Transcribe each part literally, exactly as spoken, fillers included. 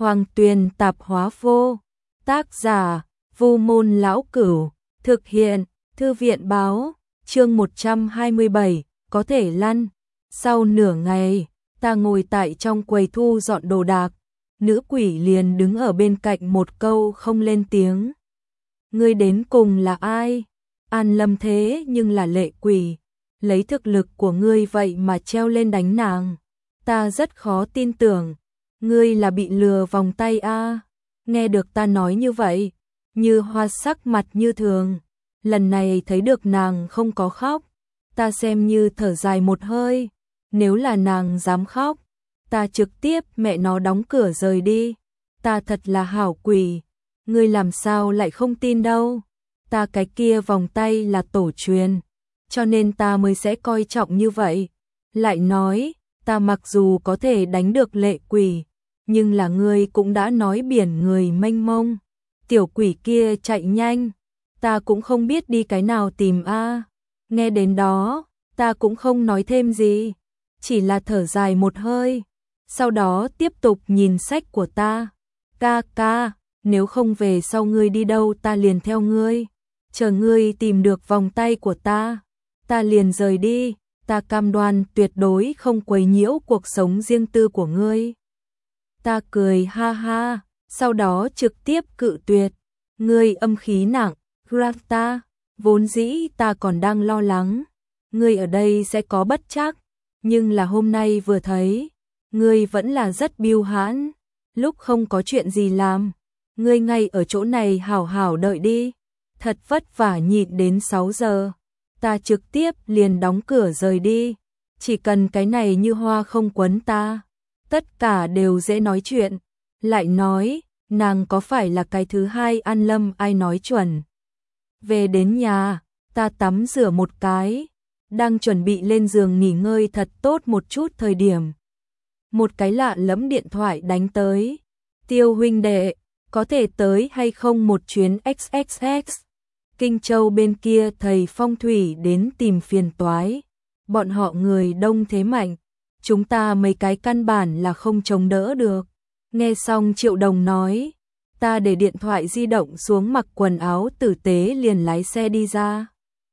Hoàng Tuyền Tạp Hóa Vô. Tác giả Vu Môn Lão Cửu. Thực hiện Thư viện Báo. Chương một trăm hai mươi bảy, có thể lăn. Sau nửa ngày, ta ngồi tại trong quầy thu dọn đồ đạc. Nữ quỷ liền đứng ở bên cạnh một câu không lên tiếng. Ngươi đến cùng là ai? An Lâm thế nhưng là lệ quỷ. Lấy thực lực của ngươi vậy mà treo lên đánh nàng. Ta rất khó tin tưởng. Ngươi là bị lừa vòng tay a? Nghe được ta nói như vậy, Như Hoa sắc mặt như thường. Lần này thấy được nàng không có khóc, ta xem như thở dài một hơi. Nếu là nàng dám khóc, ta trực tiếp mẹ nó đóng cửa rời đi. Ta thật là hảo quỷ. Ngươi làm sao lại không tin đâu? Ta cái kia vòng tay là tổ truyền, cho nên ta mới sẽ coi trọng như vậy. Lại nói, ta mặc dù có thể đánh được lệ quỷ, nhưng là ngươi cũng đã nói biển người mênh mông. Tiểu quỷ kia chạy nhanh, ta cũng không biết đi cái nào tìm a. Nghe đến đó, ta cũng không nói thêm gì, chỉ là thở dài một hơi. Sau đó tiếp tục nhìn sách của ta. Ca ca, nếu không về sau ngươi đi đâu ta liền theo ngươi. Chờ ngươi tìm được vòng tay của ta, ta liền rời đi. Ta cam đoan tuyệt đối không quấy nhiễu cuộc sống riêng tư của ngươi. Ta cười ha ha, sau đó trực tiếp cự tuyệt. Ngươi âm khí nặng, Grata, vốn dĩ ta còn đang lo lắng ngươi ở đây sẽ có bất trắc, nhưng là hôm nay vừa thấy, ngươi vẫn là rất biêu hãn. Lúc không có chuyện gì làm, ngươi ngay ở chỗ này hảo hảo đợi đi. Thật vất vả nhịn đến sáu giờ, ta trực tiếp liền đóng cửa rời đi. Chỉ cần cái này Như Hoa không quấn ta, tất cả đều dễ nói chuyện. Lại nói, nàng có phải là cái thứ hai An Lâm ai nói chuẩn. Về đến nhà, ta tắm rửa một cái, đang chuẩn bị lên giường nghỉ ngơi thật tốt một chút thời điểm. Một cái lạ lẫm điện thoại đánh tới. Tiêu huynh đệ, có thể tới hay không một chuyến ích ích ích? Kinh Châu bên kia thầy phong thủy đến tìm phiền toái. Bọn họ người đông thế mạnh, chúng ta mấy cái căn bản là không chống đỡ được. Nghe xong Triệu Đồng nói, ta để điện thoại di động xuống mặc quần áo tử tế liền lái xe đi ra.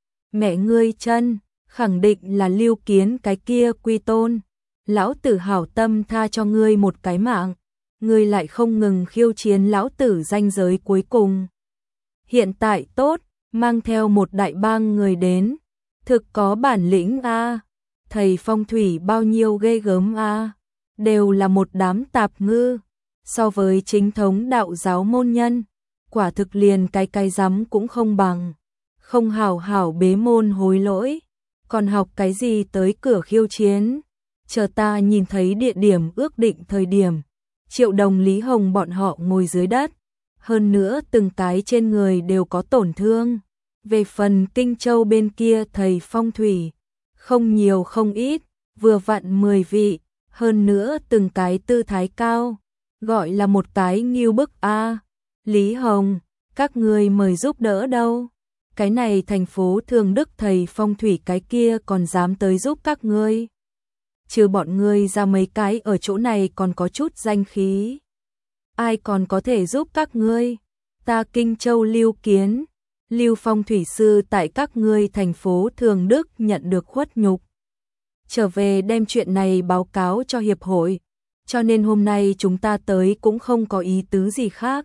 Mẹ ngươi chân, khẳng định là Lưu Kiến cái kia quy tôn. Lão tử hảo tâm tha cho ngươi một cái mạng, ngươi lại không ngừng khiêu chiến lão tử ranh giới cuối cùng. Hiện tại tốt, mang theo một đại bang người đến, thực có bản lĩnh a. Thầy phong thủy bao nhiêu ghê gớm a, đều là một đám tạp ngư. So với chính thống đạo giáo môn nhân, quả thực liền cái cái rắm cũng không bằng. Không hảo hảo bế môn hối lỗi, còn học cái gì tới cửa khiêu chiến. Chờ ta nhìn thấy địa điểm ước định thời điểm, Triệu Đồng Lý Hồng bọn họ ngồi dưới đất, hơn nữa từng cái trên người đều có tổn thương. Về phần Kinh Châu bên kia thầy phong thủy, không nhiều không ít, vừa vặn mười vị, hơn nữa từng cái tư thái cao, gọi là một cái nghiêu bức a. Lý Hồng, các ngươi mời giúp đỡ đâu? Cái này thành phố Thường Đức thầy phong thủy cái kia còn dám tới giúp các ngươi? Trừ bọn ngươi ra mấy cái ở chỗ này còn có chút danh khí. Ai còn có thể giúp các ngươi? Ta Kinh Châu Lưu Kiến, Lưu phong thủy sư tại các ngươi thành phố Thường Đức nhận được khuất nhục. Trở về đem chuyện này báo cáo cho hiệp hội, cho nên hôm nay chúng ta tới cũng không có ý tứ gì khác.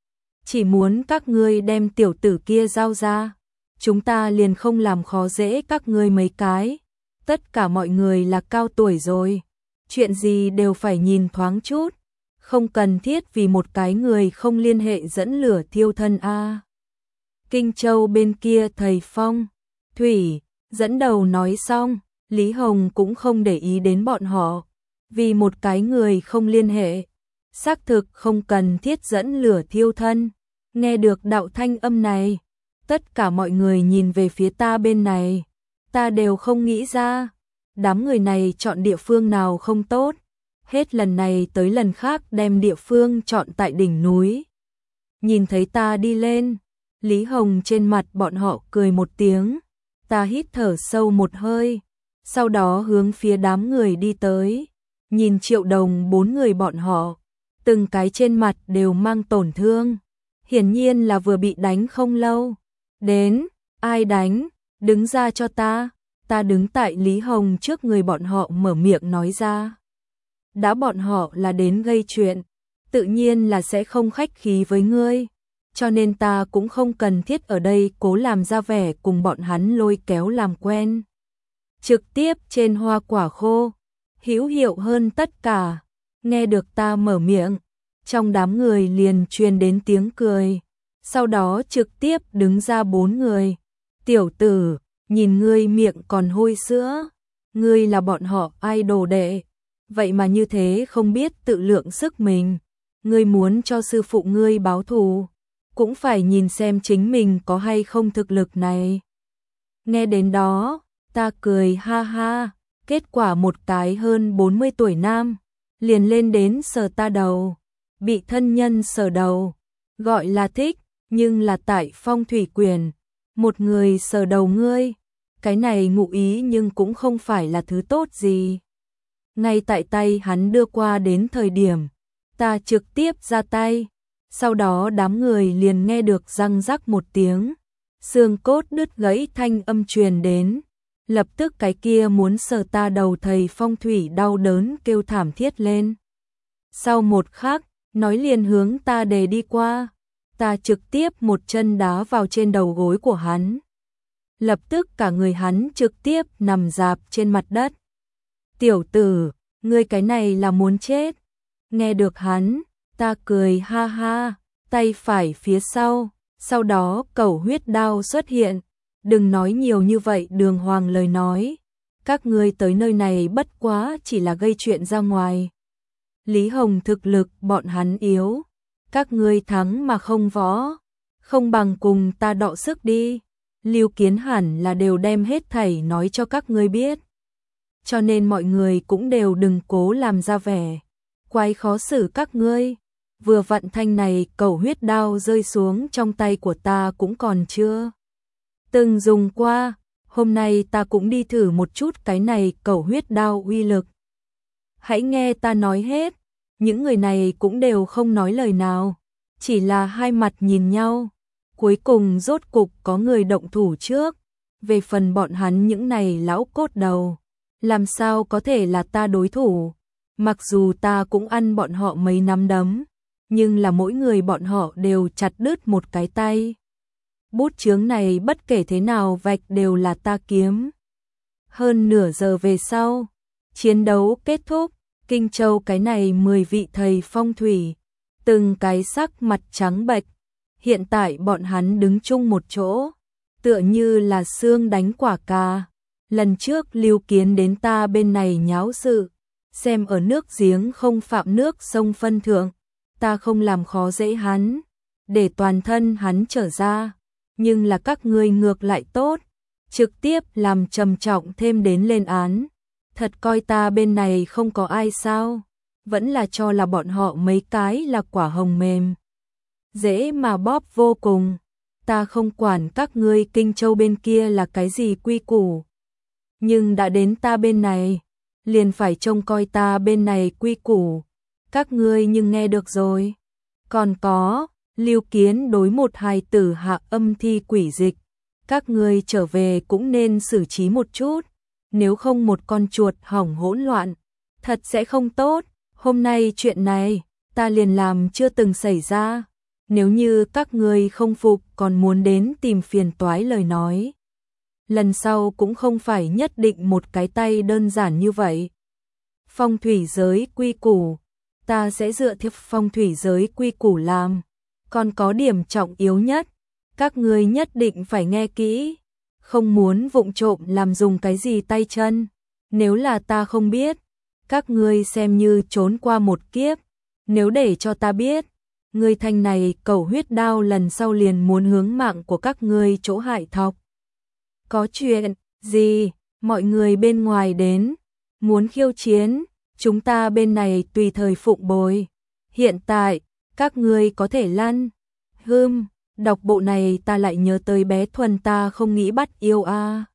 Chỉ muốn các ngươi đem tiểu tử kia giao ra, chúng ta liền không làm khó dễ các ngươi mấy cái. Tất cả mọi người là cao tuổi rồi, chuyện gì đều phải nhìn thoáng chút, không cần thiết vì một cái người không liên hệ dẫn lửa thiêu thân a. Kinh Châu bên kia thầy phong thủy dẫn đầu nói xong, Lý Hồng cũng không để ý đến bọn họ, vì một cái người không liên hệ, xác thực không cần thiết dẫn lửa thiêu thân. Nghe được đạo thanh âm này, tất cả mọi người nhìn về phía ta bên này. Ta đều không nghĩ ra, đám người này chọn địa phương nào không tốt, hết lần này tới lần khác đem địa phương chọn tại đỉnh núi. Nhìn thấy ta đi lên, Lý Hồng trên mặt bọn họ cười một tiếng, ta hít thở sâu một hơi, sau đó hướng phía đám người đi tới, nhìn Triệu Đồng bốn người bọn họ, từng cái trên mặt đều mang tổn thương, hiển nhiên là vừa bị đánh không lâu. Đến, ai đánh, đứng ra cho ta, ta đứng tại Lý Hồng trước người bọn họ mở miệng nói ra. Đã bọn họ là đến gây chuyện, tự nhiên là sẽ không khách khí với ngươi, cho nên ta cũng không cần thiết ở đây cố làm ra vẻ cùng bọn hắn lôi kéo làm quen. Trực tiếp trên hoa quả khô, hữu hiệu hơn tất cả, nghe được ta mở miệng, trong đám người liền truyền đến tiếng cười, sau đó trực tiếp đứng ra bốn người. Tiểu tử, nhìn ngươi miệng còn hôi sữa, ngươi là bọn họ idol đệ, vậy mà như thế không biết tự lượng sức mình, ngươi muốn cho sư phụ ngươi báo thù, cũng phải nhìn xem chính mình có hay không thực lực này. Nghe đến đó, ta cười ha ha, kết quả một cái hơn bốn mươi tuổi nam, liền lên đến sờ ta đầu, bị thân nhân sờ đầu, gọi là thích, nhưng là tại Phong Thủy Quyền, một người sờ đầu ngươi, cái này ngụ ý nhưng cũng không phải là thứ tốt gì. Ngay tại tay hắn đưa qua đến thời điểm, ta trực tiếp ra tay, sau đó đám người liền nghe được răng rắc một tiếng, xương cốt đứt gãy thanh âm truyền đến, lập tức cái kia muốn sờ ta đầu thầy phong thủy đau đớn kêu thảm thiết lên. Sau một khắc, nói liền hướng ta đề đi qua, ta trực tiếp một chân đá vào trên đầu gối của hắn. Lập tức cả người hắn trực tiếp nằm rạp trên mặt đất. Tiểu tử, ngươi cái này là muốn chết. Nghe được hắn, ta cười ha ha, tay phải phía sau, sau đó cẩu huyết đao xuất hiện. Đừng nói nhiều như vậy đường hoàng lời nói. Các ngươi tới nơi này bất quá chỉ là gây chuyện ra ngoài. Lý Hồng thực lực bọn hắn yếu. Các ngươi thắng mà không võ. Không bằng cùng ta đọ sức đi. Lưu Kiến hẳn là đều đem hết thảy nói cho các ngươi biết. Cho nên mọi người cũng đều đừng cố làm ra vẻ. Quái khó xử các ngươi. Vừa vặn thanh này cẩu huyết đao rơi xuống trong tay của ta cũng còn chưa từng dùng qua, hôm nay ta cũng đi thử một chút cái này cẩu huyết đao uy lực. Hãy nghe ta nói hết, những người này cũng đều không nói lời nào, chỉ là hai mặt nhìn nhau, cuối cùng rốt cục có người động thủ trước, về phần bọn hắn những này lão cốt đầu, làm sao có thể là ta đối thủ, mặc dù ta cũng ăn bọn họ mấy nắm đấm, nhưng là mỗi người bọn họ đều chặt đứt một cái tay. Bút chướng này bất kể thế nào vạch đều là ta kiếm. Hơn nửa giờ về sau, chiến đấu kết thúc, Kinh Châu cái này mười vị thầy phong thủy, từng cái sắc mặt trắng bệch, hiện tại bọn hắn đứng chung một chỗ, tựa như là xương đánh quả cà. Lần trước Lưu Kiến đến ta bên này nháo sự, xem ở nước giếng không phạm nước sông phân thượng, ta không làm khó dễ hắn, để toàn thân hắn trở ra. Nhưng là các ngươi ngược lại tốt, trực tiếp làm trầm trọng thêm đến lên án. Thật coi ta bên này không có ai sao, vẫn là cho là bọn họ mấy cái là quả hồng mềm. Dễ mà bóp vô cùng, ta không quản các ngươi Kinh Châu bên kia là cái gì quy củ. Nhưng đã đến ta bên này, liền phải trông coi ta bên này quy củ. Các ngươi nhưng nghe được rồi. Còn có, Lưu Kiến đối một hài tử hạ âm thi quỷ dịch, các ngươi trở về cũng nên xử trí một chút, nếu không một con chuột hỏng hỗn loạn, thật sẽ không tốt. Hôm nay chuyện này, ta liền làm chưa từng xảy ra, nếu như các ngươi không phục còn muốn đến tìm phiền toái lời nói. Lần sau cũng không phải nhất định một cái tay đơn giản như vậy. Phong thủy giới quy củ, ta sẽ dựa theo phong thủy giới quy củ làm. Còn có điểm trọng yếu nhất, các ngươi nhất định phải nghe kỹ, không muốn vụng trộm làm dùng cái gì tay chân. Nếu là ta không biết, các ngươi xem như trốn qua một kiếp. Nếu để cho ta biết, ngươi thanh này cẩu huyết đao lần sau liền muốn hướng mạng của các ngươi chỗ hại thọc. Có chuyện gì, mọi người bên ngoài đến, muốn khiêu chiến, chúng ta bên này tùy thời phụng bồi. Hiện tại, các ngươi có thể lăn. Hừm, đọc bộ này ta lại nhớ tới bé Thuần ta không nghĩ bắt yêu a. À.